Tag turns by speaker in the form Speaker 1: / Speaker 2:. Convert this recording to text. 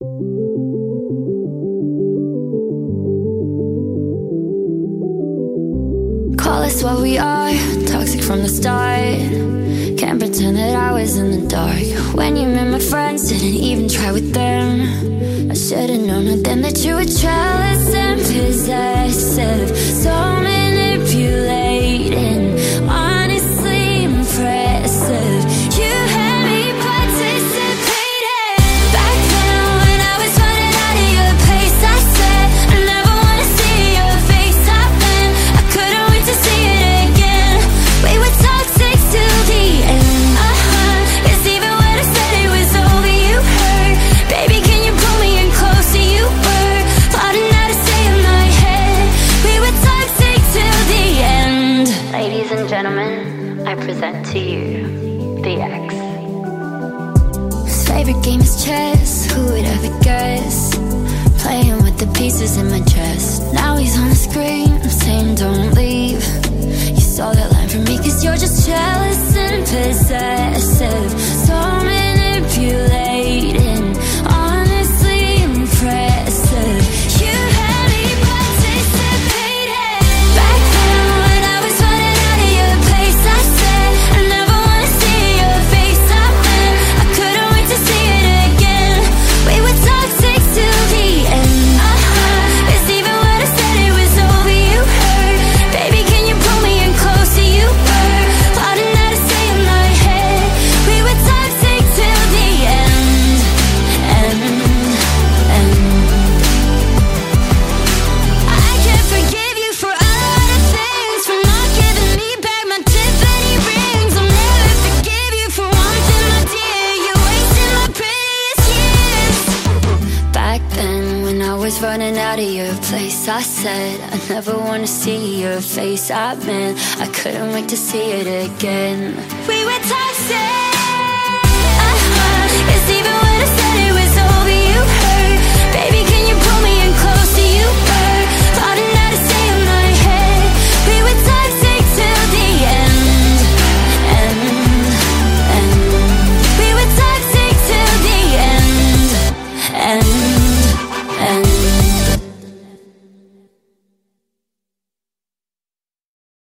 Speaker 1: Call us what we are, toxic from the start. Can't pretend that I was in the dark. When you met my friends, didn't even try with them. I should've known right then that you were jealous and possessive. So manipulating, honestly impressive. You had me participating. Back then when I was running out of your place, I said I never wanna see your face. I've been, I couldn't wait to see it again. We were toxic till the end. Cause even when I said it was over, you hurt. Baby, can you pull me in closer? You were plotting how to stay in my head. We were toxic till the end. Ladies and gentlemen, I present to you the X. His favorite game is chess, who would ever guess? Playing with the pieces in my chest. Now he's on the screen, I'm saying don't leave. You saw that line from me cause you're just jealous and possessive. So manipulating, honestly impressive. You had me participating. Back then when I was running out of your place, I said I never wanna see your face. I've been, I couldn't wait to see it again. We were toxic till the end. Cause even when I said it was over, you hurt. Baby, can you pull me in closer? You were plotting how to stay in my head. We were toxic till the end. I can't forgive you for a lot of things, for not giving me back my Tiffany rings. I'll never forgive you for one thing, my dear. You wasted my prettiest years. Back then when I was running out of your place, I said I never wanna see your face. I meant I couldn't wait to see it again. We were toxic. Cause even